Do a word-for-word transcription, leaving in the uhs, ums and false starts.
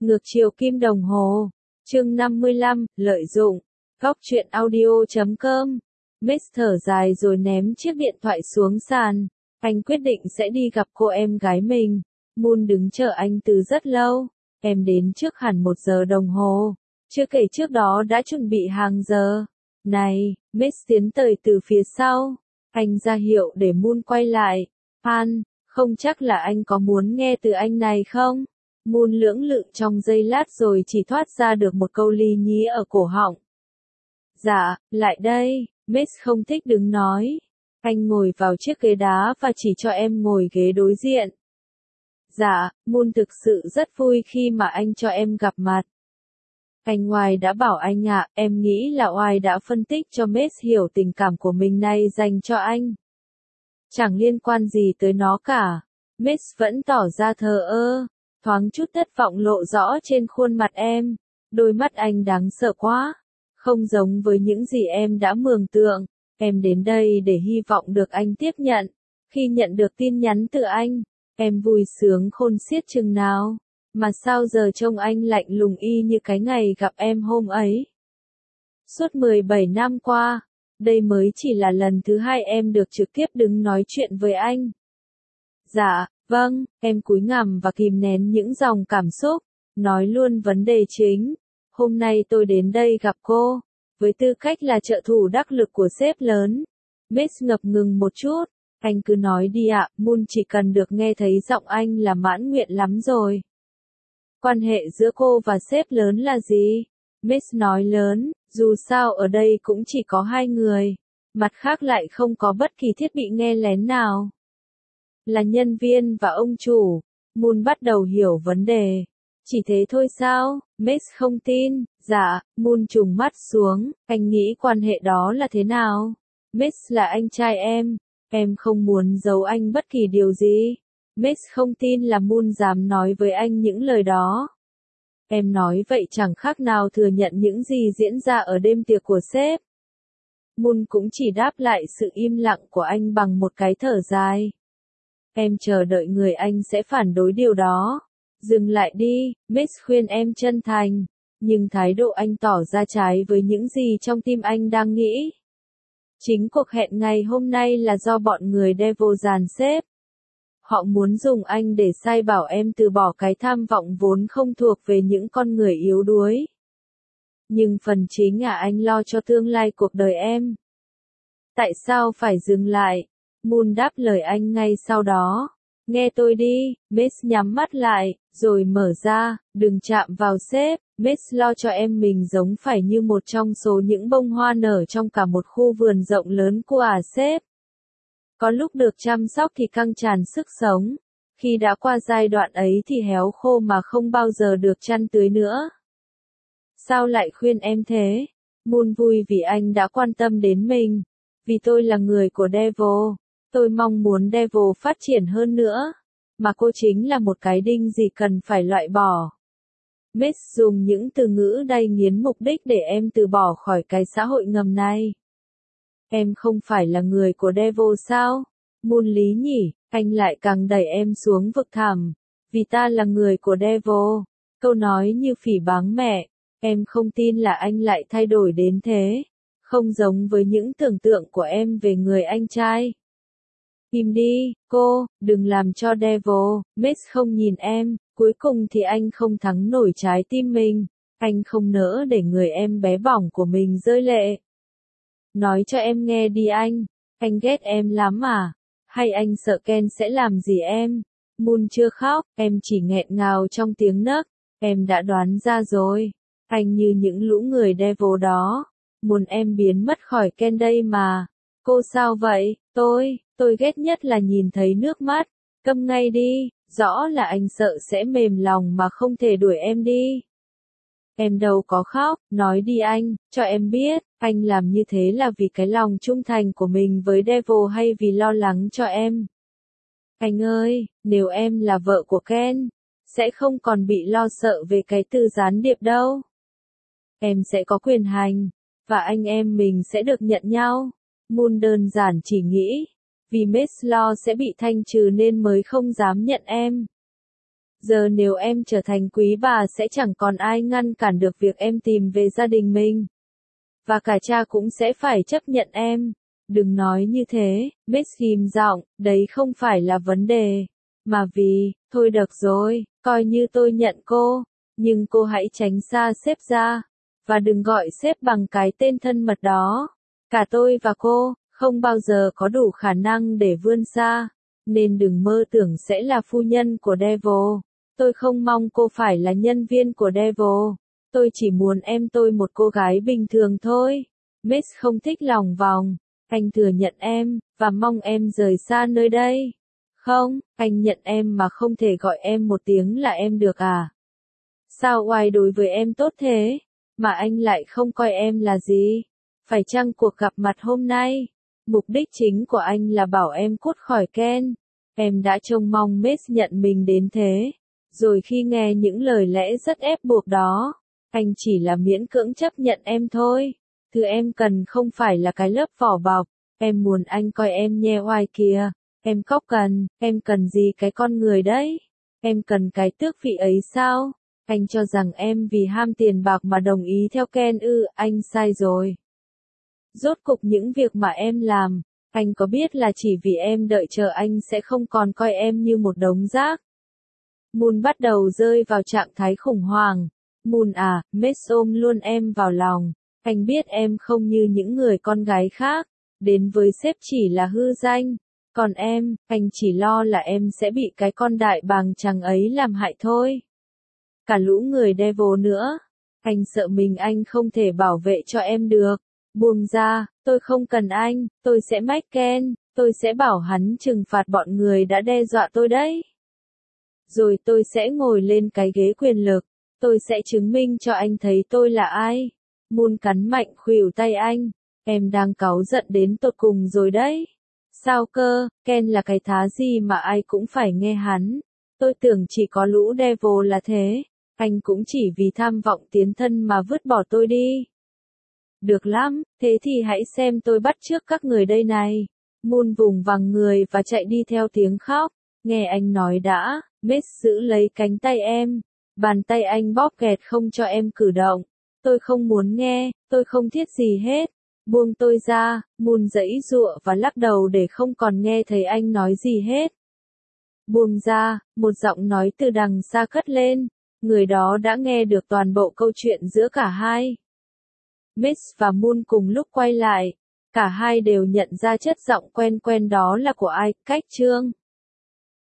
Ngược chiều kim đồng hồ. Chương năm mươi lăm, lợi dụng. Góc truyện audio chấm com. Mace thở dài rồi ném chiếc điện thoại xuống sàn. Anh quyết định sẽ đi gặp cô em gái mình. Moon đứng chờ anh từ rất lâu. Em đến trước hẳn một giờ đồng hồ. Chưa kể trước đó đã chuẩn bị hàng giờ. Này, Mace tiến tới từ phía sau. Anh ra hiệu để Moon quay lại. Han, không chắc là anh có muốn nghe từ anh này không? Moon lưỡng lự trong giây lát rồi chỉ thoát ra được một câu lý nhí ở cổ họng. Dạ, lại đây, Mace không thích đứng nói. Anh ngồi vào chiếc ghế đá và chỉ cho em ngồi ghế đối diện. Dạ, Moon thực sự rất vui khi mà anh cho em gặp mặt. Anh Oai đã bảo anh ạ, à, em nghĩ là Oai đã phân tích cho Mace hiểu tình cảm của mình này dành cho anh. Chẳng liên quan gì tới nó cả. Mace vẫn tỏ ra thờ ơ. Thoáng chút thất vọng lộ rõ trên khuôn mặt em. Đôi mắt anh đáng sợ quá. Không giống với những gì em đã mường tượng. Em đến đây để hy vọng được anh tiếp nhận. Khi nhận được tin nhắn từ anh, em vui sướng khôn xiết chừng nào. Mà sao giờ trông anh lạnh lùng y như cái ngày gặp em hôm ấy. Suốt mười bảy năm qua, đây mới chỉ là lần thứ hai em được trực tiếp đứng nói chuyện với anh. Dạ, vâng, em cúi gằm và kìm nén những dòng cảm xúc, nói luôn vấn đề chính. Hôm nay tôi đến đây gặp cô, với tư cách là trợ thủ đắc lực của sếp lớn. Mace ngập ngừng một chút, anh cứ nói đi ạ, Moon chỉ cần được nghe thấy giọng anh là mãn nguyện lắm rồi. Quan hệ giữa cô và sếp lớn là gì? Mace nói lớn, dù sao ở đây cũng chỉ có hai người, mặt khác lại không có bất kỳ thiết bị nghe lén nào. Là nhân viên và ông chủ. Moon bắt đầu hiểu vấn đề. Chỉ thế thôi sao? Mace không tin. Dạ, Moon trùng mắt xuống, anh nghĩ quan hệ đó là thế nào? Mace là anh trai em, em không muốn giấu anh bất kỳ điều gì. Mace không tin là Moon dám nói với anh những lời đó. Em nói vậy chẳng khác nào thừa nhận những gì diễn ra ở đêm tiệc của sếp. Moon cũng chỉ đáp lại sự im lặng của anh bằng một cái thở dài. Em chờ đợi người anh sẽ phản đối điều đó. Dừng lại đi, Mace khuyên em chân thành. Nhưng thái độ anh tỏ ra trái với những gì trong tim anh đang nghĩ. Chính cuộc hẹn ngày hôm nay là do bọn người Devil dàn xếp. Họ muốn dùng anh để sai bảo em từ bỏ cái tham vọng vốn không thuộc về những con người yếu đuối. Nhưng phần chính à anh lo cho tương lai cuộc đời em. Tại sao phải dừng lại? Moon đáp lời anh ngay sau đó. Nghe tôi đi, Mace nhắm mắt lại, rồi mở ra, đừng chạm vào sếp, Mace lo cho em mình giống phải như một trong số những bông hoa nở trong cả một khu vườn rộng lớn của à sếp. Có lúc được chăm sóc thì căng tràn sức sống, khi đã qua giai đoạn ấy thì héo khô mà không bao giờ được chăn tưới nữa. Sao lại khuyên em thế? Moon vui vì anh đã quan tâm đến mình, vì tôi là người của Devil. Tôi mong muốn Devil phát triển hơn nữa, mà cô chính là một cái đinh gì cần phải loại bỏ. Mace dùng những từ ngữ đầy nghiến mục đích để em từ bỏ khỏi cái xã hội ngầm này. Em không phải là người của Devil sao? Moon lý nhỉ, anh lại càng đẩy em xuống vực thẳm. Vì ta là người của Devil. Câu nói như phỉ báng mẹ, em không tin là anh lại thay đổi đến thế. Không giống với những tưởng tượng của em về người anh trai. Im đi, cô, đừng làm cho Devil. Mace không nhìn em, cuối cùng thì anh không thắng nổi trái tim mình. Anh không nỡ để người em bé bỏng của mình rơi lệ. Nói cho em nghe đi anh, anh ghét em lắm à? Hay anh sợ Ken sẽ làm gì em? Moon chưa khóc, em chỉ nghẹn ngào trong tiếng nấc. Em đã đoán ra rồi. Anh như những lũ người Devil đó. Muốn em biến mất khỏi Ken đây mà. Cô sao vậy? Tôi, tôi ghét nhất là nhìn thấy nước mắt. Câm ngay đi, rõ là anh sợ sẽ mềm lòng mà không thể đuổi em đi. Em đâu có khóc, nói đi anh, cho em biết, anh làm như thế là vì cái lòng trung thành của mình với Devil hay vì lo lắng cho em. Anh ơi, nếu em là vợ của Ken, sẽ không còn bị lo sợ về cái từ gián điệp đâu. Em sẽ có quyền hành, và anh em mình sẽ được nhận nhau. Moon đơn giản chỉ nghĩ, vì Mace lo sẽ bị thanh trừ nên mới không dám nhận em. Giờ nếu em trở thành quý bà sẽ chẳng còn ai ngăn cản được việc em tìm về gia đình mình. Và cả cha cũng sẽ phải chấp nhận em. Đừng nói như thế, Miss ghim giọng, đấy không phải là vấn đề. Mà vì, thôi được rồi, coi như tôi nhận cô. Nhưng cô hãy tránh xa sếp ra. Và đừng gọi sếp bằng cái tên thân mật đó. Cả tôi và cô, không bao giờ có đủ khả năng để vươn xa. Nên đừng mơ tưởng sẽ là phu nhân của Devil. Tôi không mong cô phải là nhân viên của Devil. Tôi chỉ muốn em tôi một cô gái bình thường thôi. Miss không thích lòng vòng. Anh thừa nhận em, và mong em rời xa nơi đây. Không, anh nhận em mà không thể gọi em một tiếng là em được à? Sao oai đối với em tốt thế, mà anh lại không coi em là gì? Phải chăng cuộc gặp mặt hôm nay, mục đích chính của anh là bảo em cút khỏi Ken? Em đã trông mong Miss nhận mình đến thế. Rồi khi nghe những lời lẽ rất ép buộc đó, anh chỉ là miễn cưỡng chấp nhận em thôi. Thứ em cần không phải là cái lớp vỏ bọc. Em muốn anh coi em nhe oai kìa. Em cóc cần, em cần gì cái con người đấy? Em cần cái tước vị ấy sao? Anh cho rằng em vì ham tiền bạc mà đồng ý theo Ken ư, anh sai rồi. Rốt cục những việc mà em làm, anh có biết là chỉ vì em đợi chờ anh sẽ không còn coi em như một đống rác. Moon bắt đầu rơi vào trạng thái khủng hoảng. Moon à, Miss ôm luôn em vào lòng. Anh biết em không như những người con gái khác, đến với sếp chỉ là hư danh. Còn em, anh chỉ lo là em sẽ bị cái con đại bàng chàng ấy làm hại thôi. Cả lũ người Devil nữa. Anh sợ mình anh không thể bảo vệ cho em được. Buông ra, tôi không cần anh, tôi sẽ mách Ken, tôi sẽ bảo hắn trừng phạt bọn người đã đe dọa tôi đấy. Rồi tôi sẽ ngồi lên cái ghế quyền lực, tôi sẽ chứng minh cho anh thấy tôi là ai. Moon cắn mạnh khuỷu tay anh, em đang cáu giận đến tột cùng rồi đấy. Sao cơ, Ken là cái thá gì mà ai cũng phải nghe hắn. Tôi tưởng chỉ có lũ Devil là thế, anh cũng chỉ vì tham vọng tiến thân mà vứt bỏ tôi đi. Được lắm, thế thì hãy xem tôi bắt chước các người đây này. Moon vùng vằng người và chạy đi theo tiếng khóc. Nghe anh nói đã, Miss giữ lấy cánh tay em. Bàn tay anh bóp kẹt không cho em cử động. Tôi không muốn nghe, tôi không thiết gì hết. Buông tôi ra, Moon giãy giụa và lắc đầu để không còn nghe thấy anh nói gì hết. Buông ra, một giọng nói từ đằng xa cất lên. Người đó đã nghe được toàn bộ câu chuyện giữa cả hai. Miss và Moon cùng lúc quay lại. Cả hai đều nhận ra chất giọng quen quen đó là của ai, Cách Trương.